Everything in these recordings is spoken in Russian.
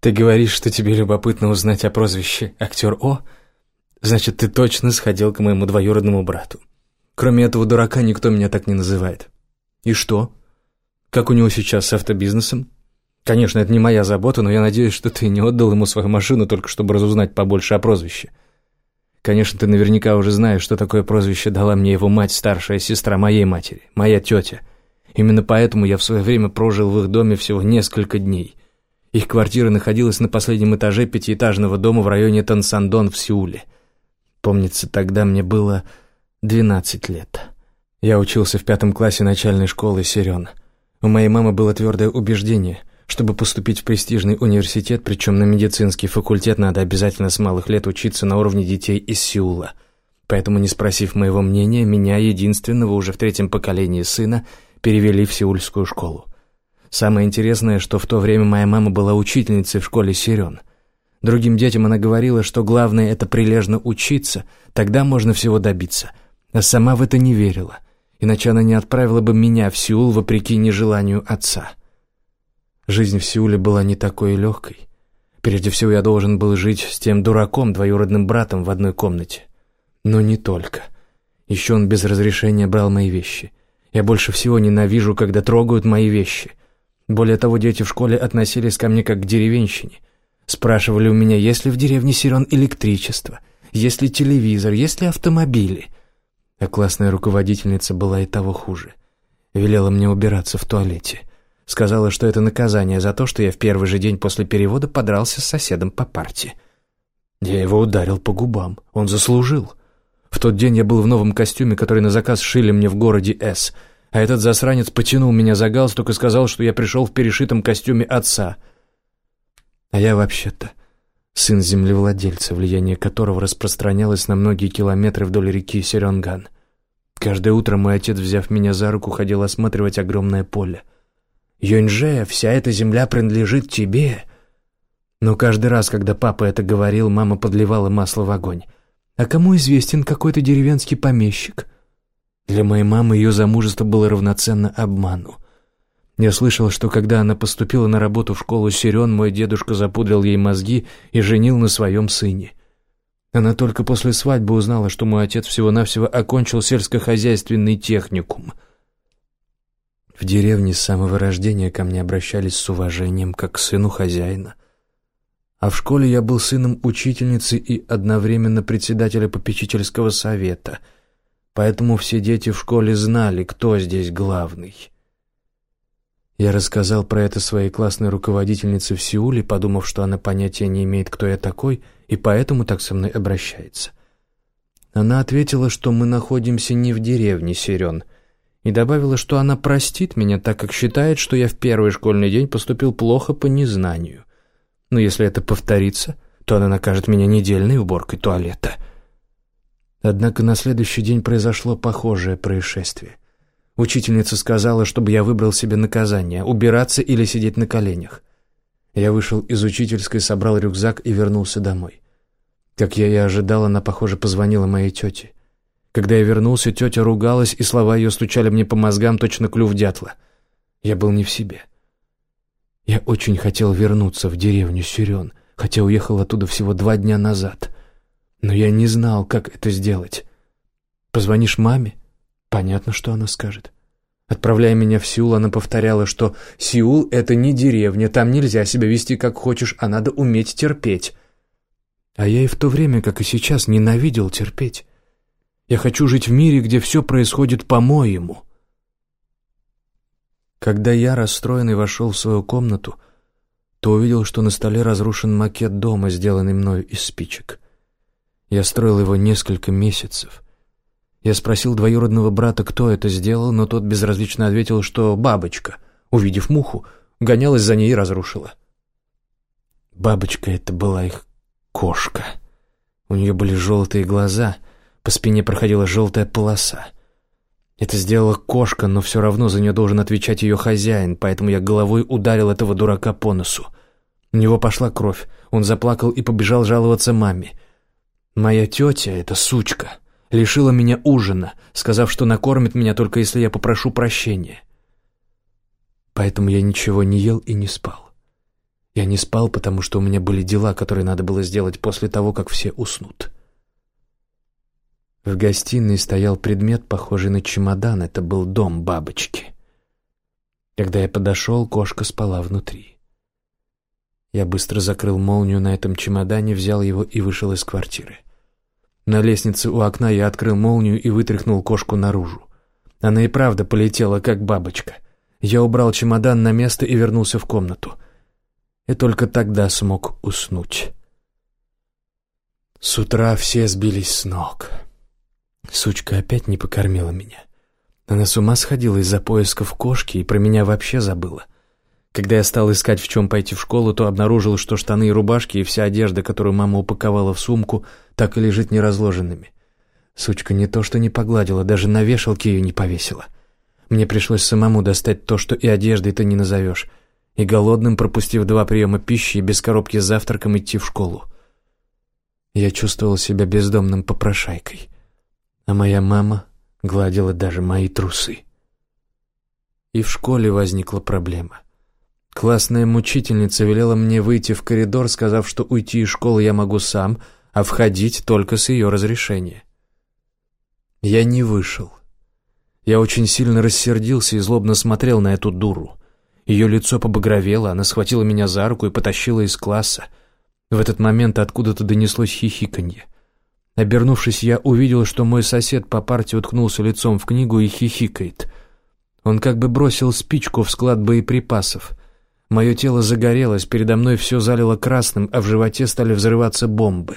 Ты говоришь, что тебе любопытно узнать о прозвище «Актер О»? Значит, ты точно сходил к моему двоюродному брату. Кроме этого дурака никто меня так не называет. И что? Как у него сейчас с автобизнесом? Конечно, это не моя забота, но я надеюсь, что ты не отдал ему свою машину только чтобы разузнать побольше о прозвище. Конечно, ты наверняка уже знаешь, что такое прозвище дала мне его мать, старшая сестра моей матери, моя тетя. Именно поэтому я в свое время прожил в их доме всего несколько дней. Их квартира находилась на последнем этаже пятиэтажного дома в районе Тансандон в Сеуле. Помнится, тогда мне было 12 лет. Я учился в 5 классе начальной школы Сирён. У моей мамы было твердое убеждение, чтобы поступить в престижный университет, причем на медицинский факультет, надо обязательно с малых лет учиться на уровне детей из Сеула. Поэтому, не спросив моего мнения, меня, единственного уже в 3-м поколении сына, перевели в сеульскую школу. Самое интересное, что в то время моя мама была учительницей в школе Сирён. Другим детям она говорила, что главное — это прилежно учиться, тогда можно всего добиться. А сама в это не верила, иначе она не отправила бы меня в Сеул вопреки нежеланию отца. Жизнь в Сеуле была не такой легкой. Прежде всего, я должен был жить с тем дураком, двоюродным братом, в одной комнате. Но не только. Еще он без разрешения брал мои вещи. Я больше всего ненавижу, когда трогают мои вещи. Более того, дети в школе относились ко мне как к деревенщине. Спрашивали у меня, есть ли в деревне Сирён электричество, есть ли телевизор, есть ли автомобили. А классная руководительница была и того хуже. Велела мне убираться в туалете. Сказала, что это наказание за то, что я в первый же день после перевода подрался с соседом по парте. Я его ударил по губам. Он заслужил. В тот день я был в новом костюме, который на заказ шили мне в городе С. А этот засранец потянул меня за галстук и сказал, что я пришел в перешитом костюме отца. А я вообще-то сын землевладельца, влияние которого распространялось на многие километры вдоль реки Сирёнган. Каждое утро мой отец, взяв меня за руку, ходил осматривать огромное поле. «Юньже, вся эта земля принадлежит тебе». Но каждый раз, когда папа это говорил, мама подливала масло в огонь. «А кому известен какой-то деревенский помещик?» Для моей мамы ее замужество было равноценно обману. Я слышал, что когда она поступила на работу в школу Сирён, мой дедушка запудрил ей мозги и женил на своем сыне. Она только после свадьбы узнала, что мой отец всего-навсего окончил сельскохозяйственный техникум. В деревне с самого рождения ко мне обращались с уважением, как к сыну хозяина. А в школе я был сыном учительницы и одновременно председателя попечительского совета, поэтому все дети в школе знали, кто здесь главный. Я рассказал про это своей классной руководительнице в Сеуле, подумав, что она понятия не имеет, кто я такой, и поэтому так со мной обращается. Она ответила, что мы находимся не в деревне Сирён, и добавила, что она простит меня, так как считает, что я в первый школьный день поступил плохо по незнанию. Но если это повторится, то она накажет меня недельной уборкой туалета. Однако на следующий день произошло похожее происшествие. Учительница сказала, чтобы я выбрал себе наказание — убираться или сидеть на коленях. Я вышел из учительской, собрал рюкзак и вернулся домой. Как я и ожидал, она, похоже, позвонила моей тете. Когда я вернулся, тетя ругалась, и слова ее стучали мне по мозгам, точно клюв дятла. Я был не в себе. Я очень хотел вернуться в деревню Сирён, хотя уехал оттуда всего 2 дня назад. Но я не знал, как это сделать. Позвонишь маме? Понятно, что она скажет. Отправляя меня в Сеул, она повторяла, что Сеул — это не деревня, там нельзя себя вести как хочешь, а надо уметь терпеть. А я и в то время, как и сейчас, ненавидел терпеть. Я хочу жить в мире, где все происходит по-моему. Когда я, расстроенный, вошел в свою комнату, то увидел, что на столе разрушен макет дома, сделанный мною из спичек. Я строил его несколько месяцев. Я спросил двоюродного брата, кто это сделал, но тот безразлично ответил, что бабочка, увидев муху, гонялась за ней и разрушила. Бабочка — это была их кошка. У нее были желтые глаза, по спине проходила желтая полоса. Это сделала кошка, но все равно за нее должен отвечать ее хозяин, поэтому я головой ударил этого дурака по носу. У него пошла кровь, он заплакал и побежал жаловаться маме. Моя тетя, эта сучка, лишила меня ужина, сказав, что накормит меня только если я попрошу прощения. Поэтому я ничего не ел и не спал. Я не спал, потому что у меня были дела, которые надо было сделать после того, как все уснут. В гостиной стоял предмет, похожий на чемодан. Это был дом бабочки. Когда я подошел, кошка спала внутри. Я быстро закрыл молнию на этом чемодане, взял его и вышел из квартиры. На лестнице у окна я открыл молнию и вытряхнул кошку наружу. Она и правда полетела, как бабочка. Я убрал чемодан на место и вернулся в комнату. И только тогда смог уснуть. С утра все сбились с ног. Сучка опять не покормила меня. Она с ума сходила из-за поисков кошки и про меня вообще забыла. Когда я стал искать, в чем пойти в школу, то обнаружил, что штаны и рубашки и вся одежда, которую мама упаковала в сумку, так и лежит неразложенными. Сучка не то что не погладила, даже на вешалке ее не повесила. Мне пришлось самому достать то, что и одеждой-то не назовешь, и голодным, пропустив 2 приема пищи и без коробки с завтраком, идти в школу. Я чувствовал себя бездомным попрошайкой, а моя мама гладила даже мои трусы. И в школе возникла проблема. Классная мучительница велела мне выйти в коридор, сказав, что уйти из школы я могу сам, а входить только с ее разрешения. Я не вышел. Я очень сильно рассердился и злобно смотрел на эту дуру. Ее лицо побагровело, она схватила меня за руку и потащила из класса. В этот момент откуда-то донеслось хихиканье. Обернувшись, я увидел, что мой сосед по парте уткнулся лицом в книгу и хихикает. Он как бы бросил спичку в склад боеприпасов. Мое тело загорелось, передо мной все залило красным, а в животе стали взрываться бомбы.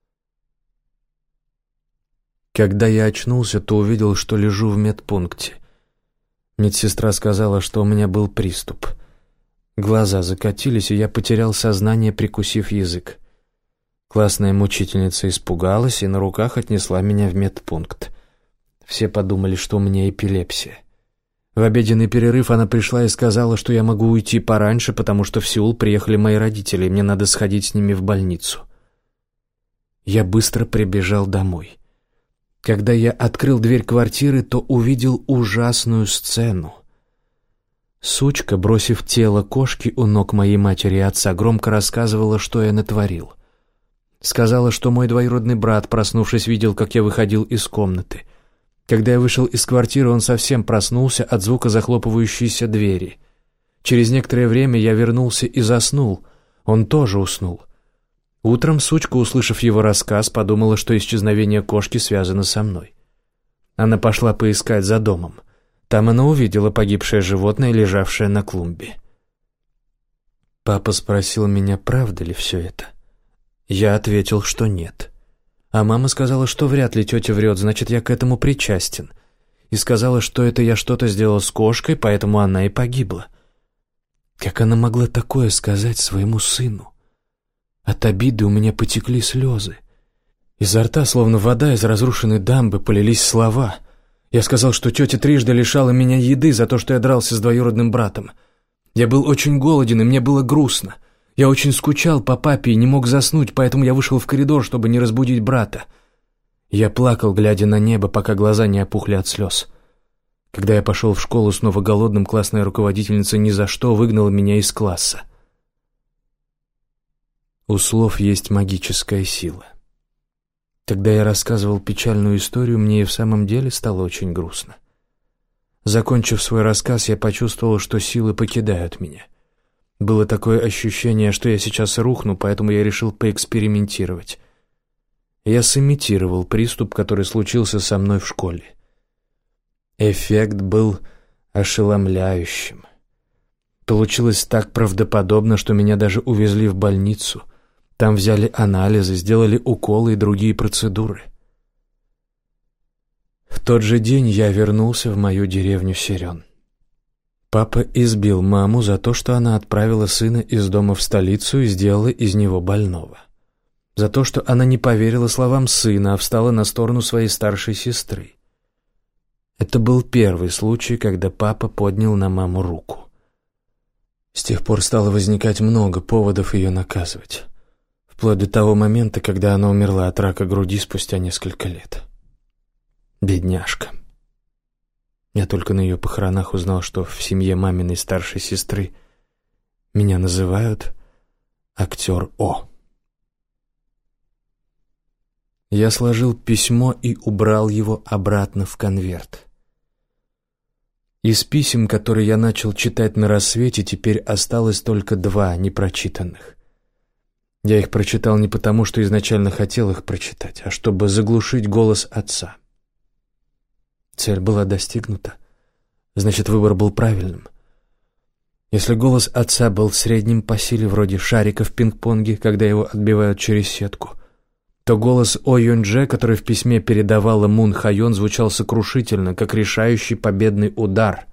Когда я очнулся, то увидел, что лежу в медпункте. Медсестра сказала, что у меня был приступ. Глаза закатились, и я потерял сознание, прикусив язык. Классная мучительница испугалась и на руках отнесла меня в медпункт. Все подумали, что у меня эпилепсия. В обеденный перерыв она пришла и сказала, что я могу уйти пораньше, потому что в Сеул приехали мои родители, и мне надо сходить с ними в больницу. Я быстро прибежал домой. Когда я открыл дверь квартиры, то увидел ужасную сцену. Сучка, бросив тело кошки у ног моей матери и отца, громко рассказывала, что я натворил. Сказала, что мой двоюродный брат, проснувшись, видел, как я выходил из комнаты. Когда я вышел из квартиры, он совсем проснулся от звука захлопывающейся двери. Через некоторое время я вернулся и заснул. Он тоже уснул. Утром сучка, услышав его рассказ, подумала, что исчезновение кошки связано со мной. Она пошла поискать за домом. Там она увидела погибшее животное, лежавшее на клумбе. Папа спросил меня, правда ли все это. Я ответил, что нет. А мама сказала, что вряд ли тетя врет, значит, я к этому причастен. И сказала, что это я что-то сделал с кошкой, поэтому она и погибла. Как она могла такое сказать своему сыну? От обиды у меня потекли слезы. Изо рта, словно вода из разрушенной дамбы, полились слова. Я сказал, что тетя трижды лишала меня еды за то, что я дрался с двоюродным братом. Я был очень голоден, и мне было грустно. Я очень скучал по папе и не мог заснуть, поэтому я вышел в коридор, чтобы не разбудить брата. Я плакал, глядя на небо, пока глаза не опухли от слез. Когда я пошел в школу снова голодным, классная руководительница ни за что выгнала меня из класса. У слов есть магическая сила. Когда я рассказывал печальную историю, мне и в самом деле стало очень грустно. Закончив свой рассказ, я почувствовал, что силы покидают меня. Было такое ощущение, что я сейчас рухну, поэтому я решил поэкспериментировать. Я сымитировал приступ, который случился со мной в школе. Эффект был ошеломляющим. Получилось так правдоподобно, что меня даже увезли в больницу. Там взяли анализы, сделали уколы и другие процедуры. В тот же день я вернулся в мою деревню Сирен. Папа избил маму за то, что она отправила сына из дома в столицу и сделала из него больного. За то, что она не поверила словам сына, а встала на сторону своей старшей сестры. Это был первый случай, когда папа поднял на маму руку. С тех пор стало возникать много поводов ее наказывать. Вплоть до того момента, когда она умерла от рака груди спустя несколько лет. Бедняжка. Я только на ее похоронах узнал, что в семье маминой старшей сестры меня называют актер О. Я сложил письмо и убрал его обратно в конверт. Из писем, которые я начал читать на рассвете, теперь осталось только 2 непрочитанных. Я их прочитал не потому, что изначально хотел их прочитать, а чтобы заглушить голос отца. Цель была достигнута. Значит, выбор был правильным. Если голос отца был средним по силе, вроде шарика в пинг-понге, когда его отбивают через сетку, то голос О Юнь-дже, который в письме передавала Мун Хайон, звучал сокрушительно, как решающий победный удар.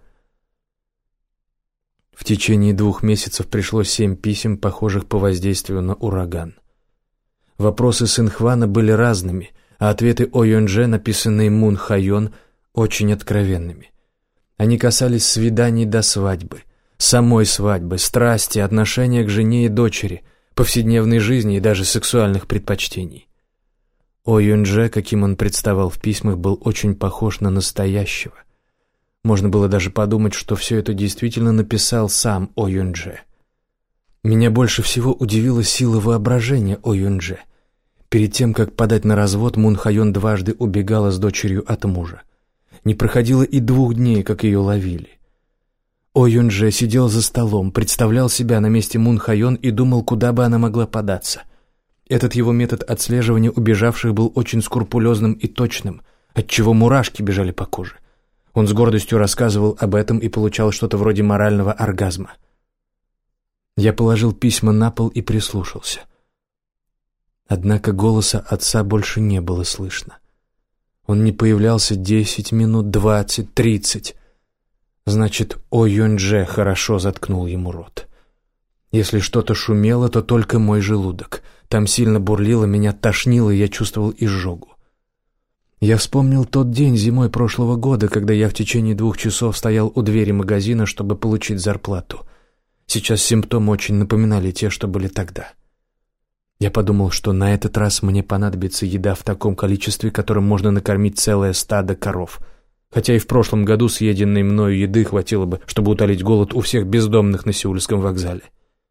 В течение 2 месяцев пришло 7 писем, похожих по воздействию на ураган. Вопросы Синхвана были разными, а ответы О Юнь-дже, написанные Мун Хайон, очень откровенными. Они касались свиданий до свадьбы, самой свадьбы, страсти, отношения к жене и дочери, повседневной жизни и даже сексуальных предпочтений. О Юнь-дже, каким он представал в письмах, был очень похож на настоящего. Можно было даже подумать, что все это действительно написал сам О Юнь-дже. Меня больше всего удивила сила воображения О Юнь-дже. Перед тем, как подать на развод, Мун Хайон дважды убегала с дочерью от мужа. Не проходило и 2 дней, как ее ловили. О Юнь-дже сидел за столом, представлял себя на месте Мун Хайон и думал, куда бы она могла податься. Этот его метод отслеживания убежавших был очень скрупулезным и точным, отчего мурашки бежали по коже. Он с гордостью рассказывал об этом и получал что-то вроде морального оргазма. Я положил письма на пол и прислушался. Однако голоса отца больше не было слышно. Он не появлялся 10 минут, 20, 30. Значит, О Юнь-дже хорошо заткнул ему рот. Если что-то шумело, то только мой желудок. Там сильно бурлило, меня тошнило, и я чувствовал изжогу. Я вспомнил тот день зимой прошлого года, когда я в течение 2 часов стоял у двери магазина, чтобы получить зарплату. Сейчас симптомы очень напоминали те, что были тогда. Я подумал, что на этот раз мне понадобится еда в таком количестве, которым можно накормить целое стадо коров. Хотя и в прошлом году съеденной мною еды хватило бы, чтобы утолить голод у всех бездомных на Сеульском вокзале.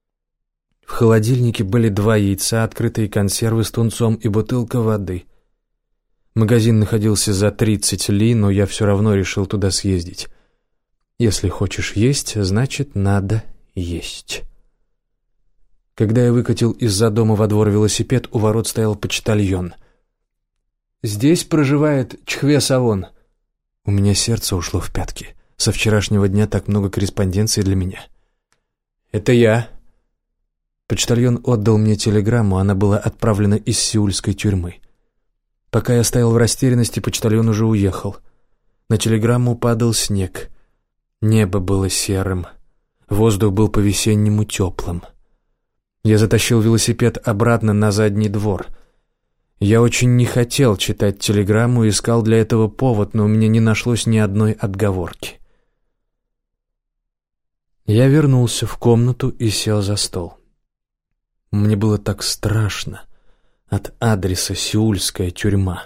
В холодильнике были 2 яйца, открытые консервы с тунцом и бутылка воды. Магазин находился за 30 ли, но я все равно решил туда съездить. Если хочешь есть, значит, надо есть. Когда я выкатил из-за дома во двор велосипед, у ворот стоял почтальон. «Здесь проживает Чхве Савон». У меня сердце ушло в пятки. Со вчерашнего дня так много корреспонденции для меня. «Это я». Почтальон отдал мне телеграмму, она была отправлена из сеульской тюрьмы. Пока я стоял в растерянности, почтальон уже уехал. На телеграмму падал снег. Небо было серым. Воздух был по-весеннему теплым. Я затащил велосипед обратно на задний двор. Я очень не хотел читать телеграмму и искал для этого повод, но у меня не нашлось ни одной отговорки. Я вернулся в комнату и сел за стол. Мне было так страшно от адреса «Сеульская тюрьма».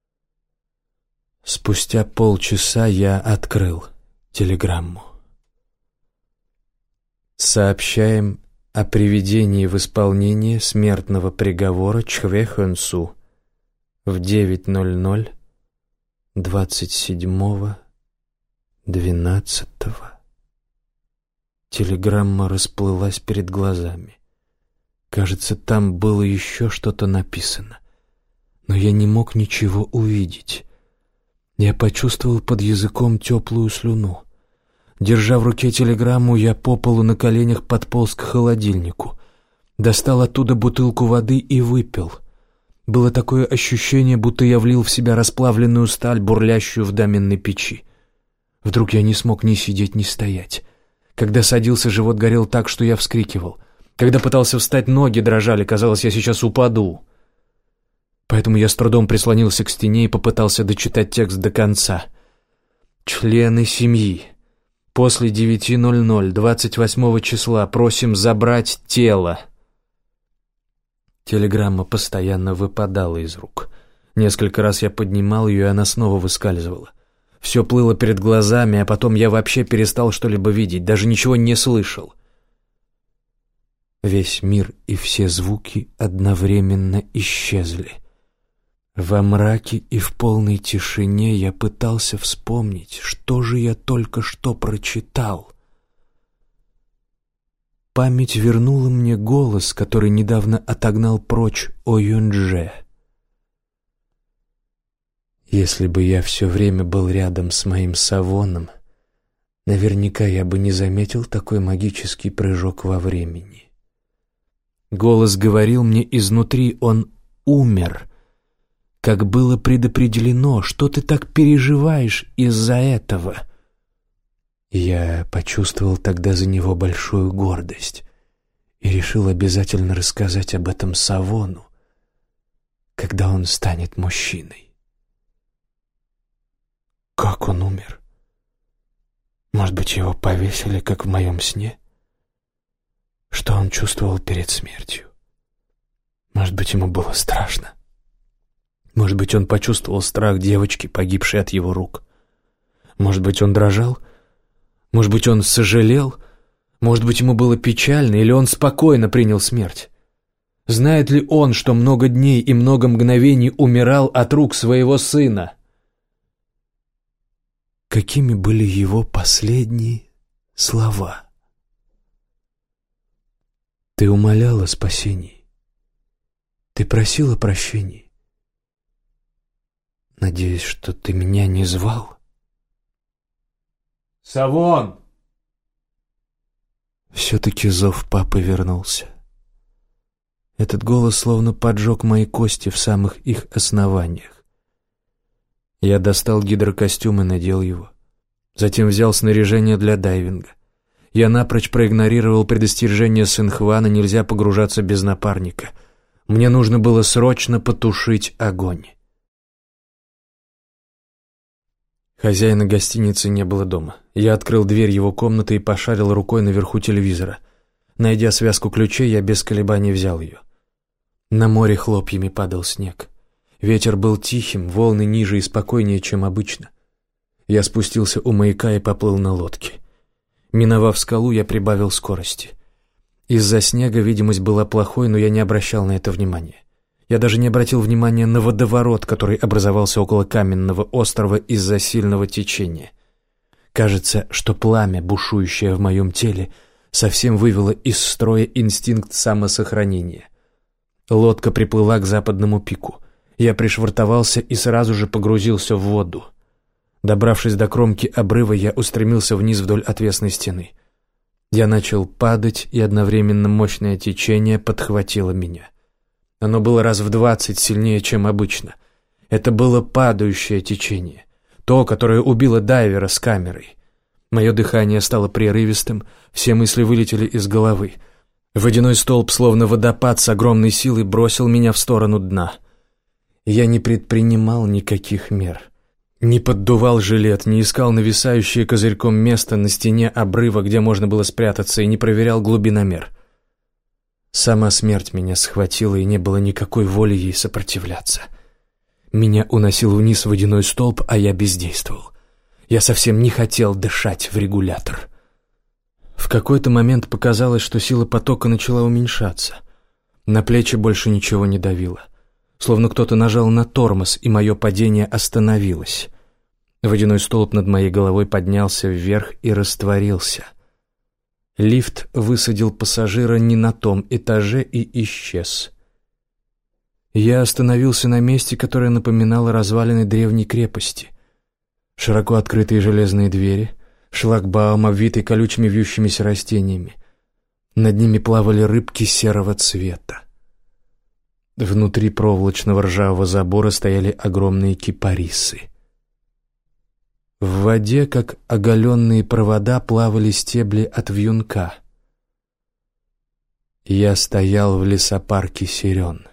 Спустя полчаса я открыл телеграмму. Сообщаем о приведении в исполнение смертного приговора Чхве Хэнсу в 9:00 27.12. Телеграмма расплылась перед глазами. Кажется, там было еще что-то написано, но я не мог ничего увидеть. Я почувствовал под языком теплую слюну. Держа в руке телеграмму, я по полу на коленях подполз к холодильнику. Достал оттуда бутылку воды и выпил. Было такое ощущение, будто я влил в себя расплавленную сталь, бурлящую в доменной печи. Вдруг я не смог ни сидеть, ни стоять. Когда садился, живот горел так, что я вскрикивал. Когда пытался встать, ноги дрожали, казалось, я сейчас упаду. Поэтому я с трудом прислонился к стене и попытался дочитать текст до конца. «Члены семьи. После 9:00 28 числа просим забрать тело». Телеграмма постоянно выпадала из рук. Несколько раз я поднимал ее, и она снова выскальзывала. Все плыло перед глазами, а потом я вообще перестал что-либо видеть, даже ничего не слышал. Весь мир и все звуки одновременно исчезли. Во мраке и в полной тишине я пытался вспомнить, что же я только что прочитал. Память вернула мне голос, который недавно отогнал прочь О Юнже. Если бы я все время был рядом с моим Савоном, наверняка я бы не заметил такой магический прыжок во времени. Голос говорил мне изнутри: он умер, как было предопределено. Что ты так переживаешь из-за этого? Я почувствовал тогда за него большую гордость и решил обязательно рассказать об этом Савону, когда он станет мужчиной. Как он умер? Может быть, его повесили, как в моем сне? Что он чувствовал перед смертью? Может быть, ему было страшно? Может быть, он почувствовал страх девочки, погибшей от его рук? Может быть, он дрожал? Может быть, он сожалел? Может быть, ему было печально, или он спокойно принял смерть? Знает ли он, что много дней и много мгновений умирал от рук своего сына? Какими были его последние слова? Ты умоляла о спасении. Ты просила прощения. Надеюсь, что ты меня не звал? Савон! Все-таки зов папы вернулся. Этот голос словно поджег мои кости в самых их основаниях. Я достал гидрокостюм и надел его. Затем взял снаряжение для дайвинга. Я напрочь проигнорировал предостережение Синхвана: нельзя погружаться без напарника. Мне нужно было срочно потушить огонь. Хозяина гостиницы не было дома. Я открыл дверь его комнаты и пошарил рукой наверху телевизора. Найдя связку ключей, я без колебаний взял ее. На море хлопьями падал снег. Ветер был тихим, волны ниже и спокойнее, чем обычно. Я спустился у маяка и поплыл на лодке. Миновав скалу, я прибавил скорости. Из-за снега видимость была плохой, но я не обращал на это внимания. Я даже не обратил внимания на водоворот, который образовался около каменного острова из-за сильного течения. Кажется, что пламя, бушующее в моем теле, совсем вывело из строя инстинкт самосохранения. Лодка приплыла к западному пику. Я пришвартовался и сразу же погрузился в воду. Добравшись до кромки обрыва, я устремился вниз вдоль отвесной стены. Я начал падать, и одновременно мощное течение подхватило меня. Оно было раз в 20 сильнее, чем обычно. Это было падающее течение, то, которое убило дайвера с камерой. Мое дыхание стало прерывистым, все мысли вылетели из головы. Водяной столб, словно водопад с огромной силой, бросил меня в сторону дна. Я не предпринимал никаких мер. Не поддувал жилет, не искал нависающее козырьком место на стене обрыва, где можно было спрятаться, и не проверял глубиномер. Сама смерть меня схватила, и не было никакой воли ей сопротивляться. Меня уносил вниз водяной столб, а я бездействовал. Я совсем не хотел дышать в регулятор. В какой-то момент показалось, что сила потока начала уменьшаться. На плечи больше ничего не давило. Словно кто-то нажал на тормоз, и мое падение остановилось. Водяной столб над моей головой поднялся вверх и растворился. Лифт высадил пассажира не на том этаже и исчез. Я остановился на месте, которое напоминало развалины древней крепости. Широко открытые железные двери, шлагбаум, обвитый колючими вьющимися растениями. Над ними плавали рыбки серого цвета. Внутри проволочного ржавого забора стояли огромные кипарисы. В воде, как оголенные провода, плавали стебли от вьюнка. Я стоял в лесопарке сирен.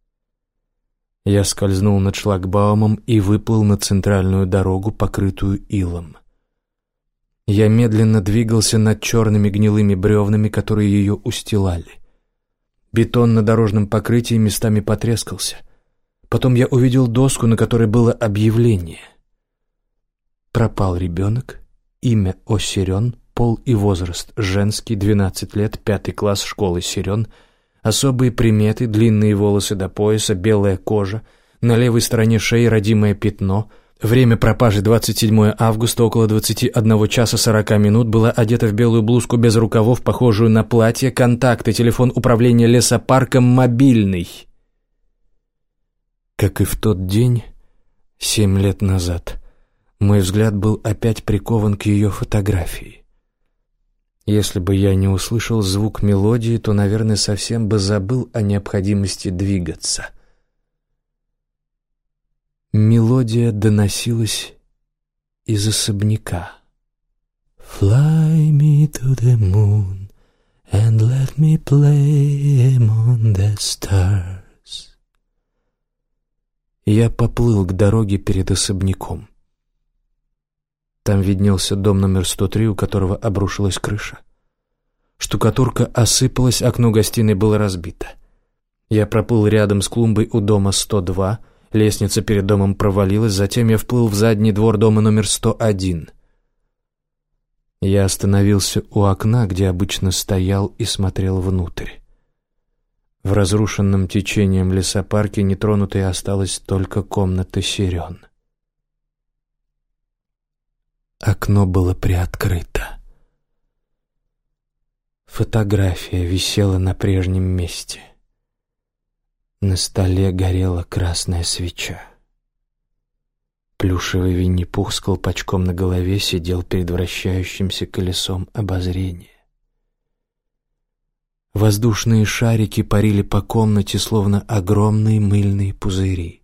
Я скользнул над шлагбаумом и выплыл на центральную дорогу, покрытую илом. Я медленно двигался над черными гнилыми бревнами, которые ее устилали. Бетон на дорожном покрытии местами потрескался. Потом я увидел доску, на которой было объявление. Пропал ребенок, имя Осирен, Пол и возраст: женский, 12 лет, 5 класс школы Сирен. Особые приметы: длинные волосы до пояса, белая кожа, на левой стороне шеи родимое пятно. Время пропажи 27 августа, около 21 часа 40 минут. Была одета в белую блузку без рукавов, похожую на платье. Контакты: телефон управления лесопарком мобильный. Как и в тот день, 7 лет назад, мой взгляд был опять прикован к ее фотографии. Если бы я не услышал звук мелодии, то, наверное, совсем бы забыл о необходимости двигаться. Мелодия доносилась из особняка. «Fly me to the moon and let me play among the stars». Я поплыл к дороге перед особняком. Там виднелся дом номер 103, у которого обрушилась крыша. Штукатурка осыпалась, окно гостиной было разбито. Я проплыл рядом с клумбой у дома 102, лестница перед домом провалилась, затем я вплыл в задний двор дома номер 101. Я остановился у окна, где обычно стоял, и смотрел внутрь. В разрушенном течением лесопарке нетронутой осталась только комната Сирен. Окно было приоткрыто. Фотография висела на прежнем месте. На столе горела красная свеча. Плюшевый Винни-Пух с колпачком на голове сидел перед вращающимся колесом обозрения. Воздушные шарики парили по комнате, словно огромные мыльные пузыри.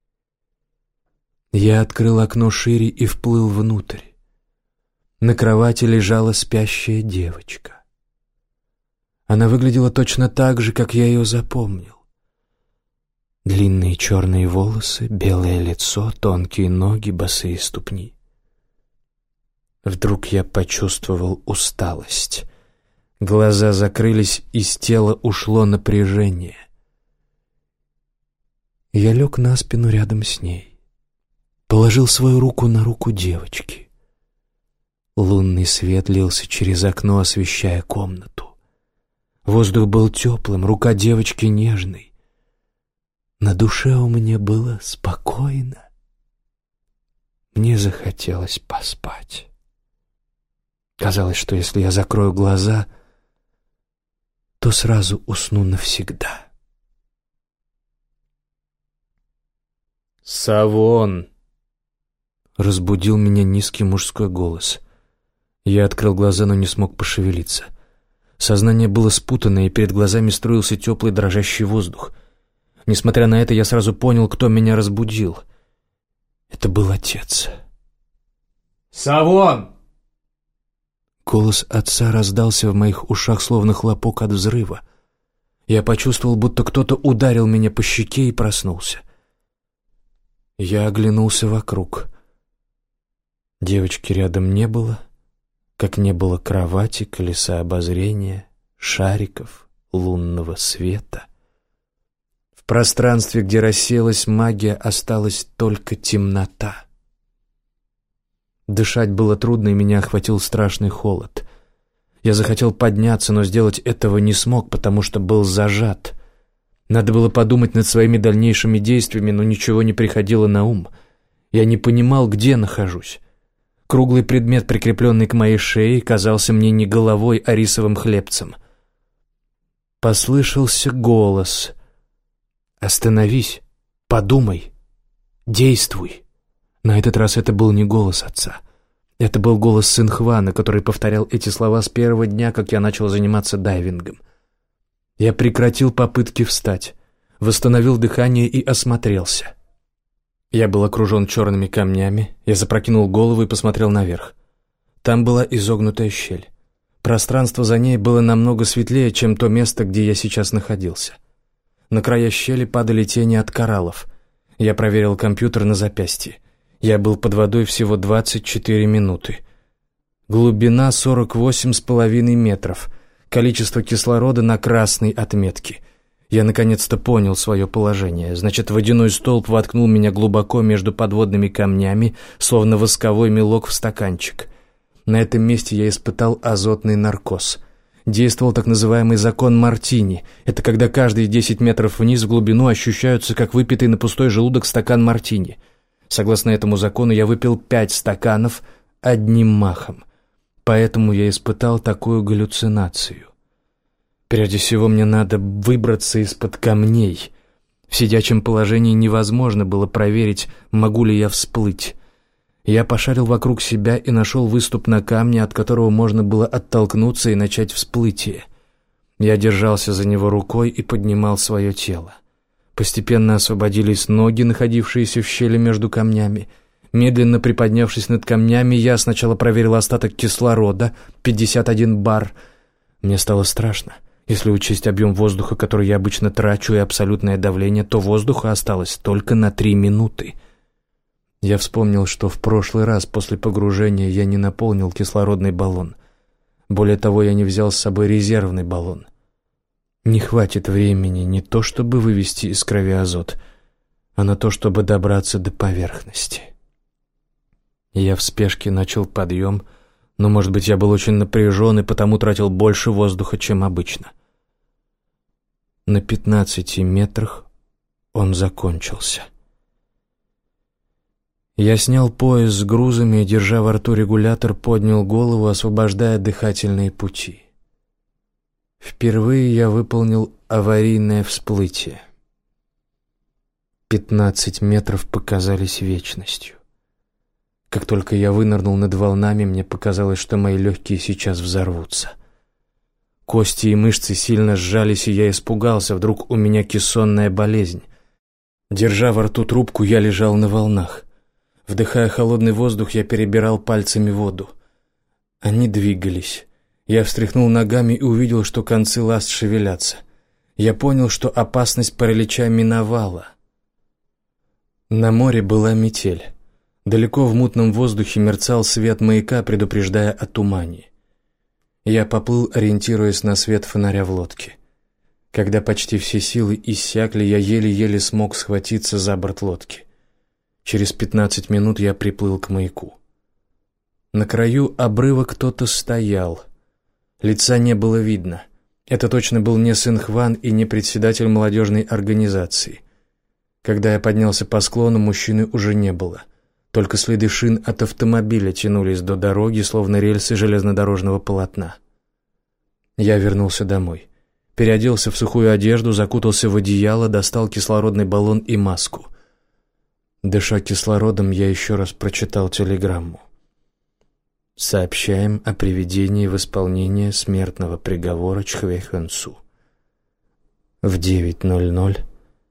Я открыл окно шире и вплыл внутрь. На кровати лежала спящая девочка. Она выглядела точно так же, как я ее запомнил. Длинные черные волосы, белое лицо, тонкие ноги, босые ступни. Вдруг я почувствовал усталость. Глаза закрылись, из тела ушло напряжение. Я лег на спину рядом с ней, положил свою руку на руку девочки. Лунный свет лился через окно, освещая комнату. Воздух был теплым, рука девочки нежной. На душе у меня было спокойно. Мне захотелось поспать. Казалось, что если я закрою глаза, то сразу усну навсегда. «Савон!» — разбудил меня низкий мужской голос. Я открыл глаза, но не смог пошевелиться. Сознание было спутанное, и перед глазами струился теплый дрожащий воздух. Несмотря на это, я сразу понял, кто меня разбудил. Это был отец. «Савон!» Голос отца раздался в моих ушах, словно хлопок от взрыва. Я почувствовал, будто кто-то ударил меня по щеке, и проснулся. Я оглянулся вокруг. Девочки рядом не было, как не было кровати, колеса обозрения, шариков, лунного света. В пространстве, где рассеялась магия, осталась только темнота. Дышать было трудно, и меня охватил страшный холод. Я захотел подняться, но сделать этого не смог, потому что был зажат. Надо было подумать над своими дальнейшими действиями, но ничего не приходило на ум. Я не понимал, где нахожусь. Круглый предмет, прикрепленный к моей шее, казался мне не головой, а рисовым хлебцем. Послышался голос. «Остановись, подумай, действуй». На этот раз это был не голос отца. Это был голос Синхвана, который повторял эти слова с первого дня, как я начал заниматься дайвингом. Я прекратил попытки встать, восстановил дыхание и осмотрелся. Я был окружен черными камнями, я запрокинул голову и посмотрел наверх. Там была изогнутая щель. Пространство за ней было намного светлее, чем то место, где я сейчас находился. На края щели падали тени от кораллов. Я проверил компьютер на запястье. Я был под водой всего 24 минуты. Глубина 48,5 метров. Количество кислорода на красной отметке. Я наконец-то понял свое положение. Значит, водяной столб воткнул меня глубоко между подводными камнями, словно восковой мелок в стаканчик. На этом месте я испытал азотный наркоз. Действовал так называемый закон Мартини. Это когда каждые 10 метров вниз в глубину ощущаются, как выпитый на пустой желудок стакан мартини. Согласно этому закону, я выпил 5 стаканов одним махом. Поэтому я испытал такую галлюцинацию. Прежде всего, мне надо выбраться из-под камней. В сидячем положении невозможно было проверить, могу ли я всплыть. Я пошарил вокруг себя и нашел выступ на камне, от которого можно было оттолкнуться и начать всплытие. Я держался за него рукой и поднимал свое тело. Постепенно освободились ноги, находившиеся в щели между камнями. Медленно приподнявшись над камнями, я сначала проверил остаток кислорода, 51 бар. Мне стало страшно. Если учесть объем воздуха, который я обычно трачу, и абсолютное давление, то воздуха осталось только на 3 минуты. Я вспомнил, что в прошлый раз после погружения я не наполнил кислородный баллон. Более того, я не взял с собой резервный баллон. Не хватит времени не то, чтобы вывести из крови азот, а на то, чтобы добраться до поверхности. Я в спешке начал подъем, но, может быть, я был очень напряжен и потому тратил больше воздуха, чем обычно. На 15 метрах он закончился. Я снял пояс с грузами и, держа во рту регулятор, поднял голову, освобождая дыхательные пути. Впервые я выполнил аварийное всплытие. 15 метров показались вечностью. Как только я вынырнул над волнами, мне показалось, что мои легкие сейчас взорвутся. Кости и мышцы сильно сжались, и я испугался, вдруг у меня кессонная болезнь. Держа во рту трубку, я лежал на волнах. Вдыхая холодный воздух, я перебирал пальцами воду. Они двигались. Я встряхнул ногами и увидел, что концы ласт шевелятся. Я понял, что опасность паралича миновала. На море была метель. Далеко в мутном воздухе мерцал свет маяка, предупреждая о тумане. Я поплыл, ориентируясь на свет фонаря в лодке. Когда почти все силы иссякли, я еле-еле смог схватиться за борт лодки. Через 15 минут я приплыл к маяку. На краю обрыва кто-то стоял. Лица не было видно. Это точно был не сын Хван и не председатель молодежной организации. Когда я поднялся по склону, мужчины уже не было. Только следы шин от автомобиля тянулись до дороги, словно рельсы железнодорожного полотна. Я вернулся домой. Переоделся в сухую одежду, закутался в одеяло, достал кислородный баллон и маску. Дыша кислородом, я еще раз прочитал телеграмму. Сообщаем о приведении в исполнение смертного приговора Чхве Хэн Су. В 9:00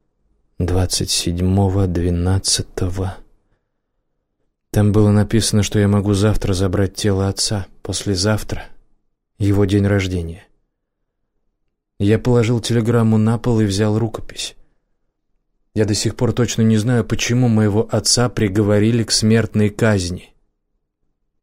27.12. Там было написано, что я могу завтра забрать тело отца, послезавтра его день рождения. Я положил телеграмму на пол и взял рукопись. Я до сих пор точно не знаю, почему моего отца приговорили к смертной казни.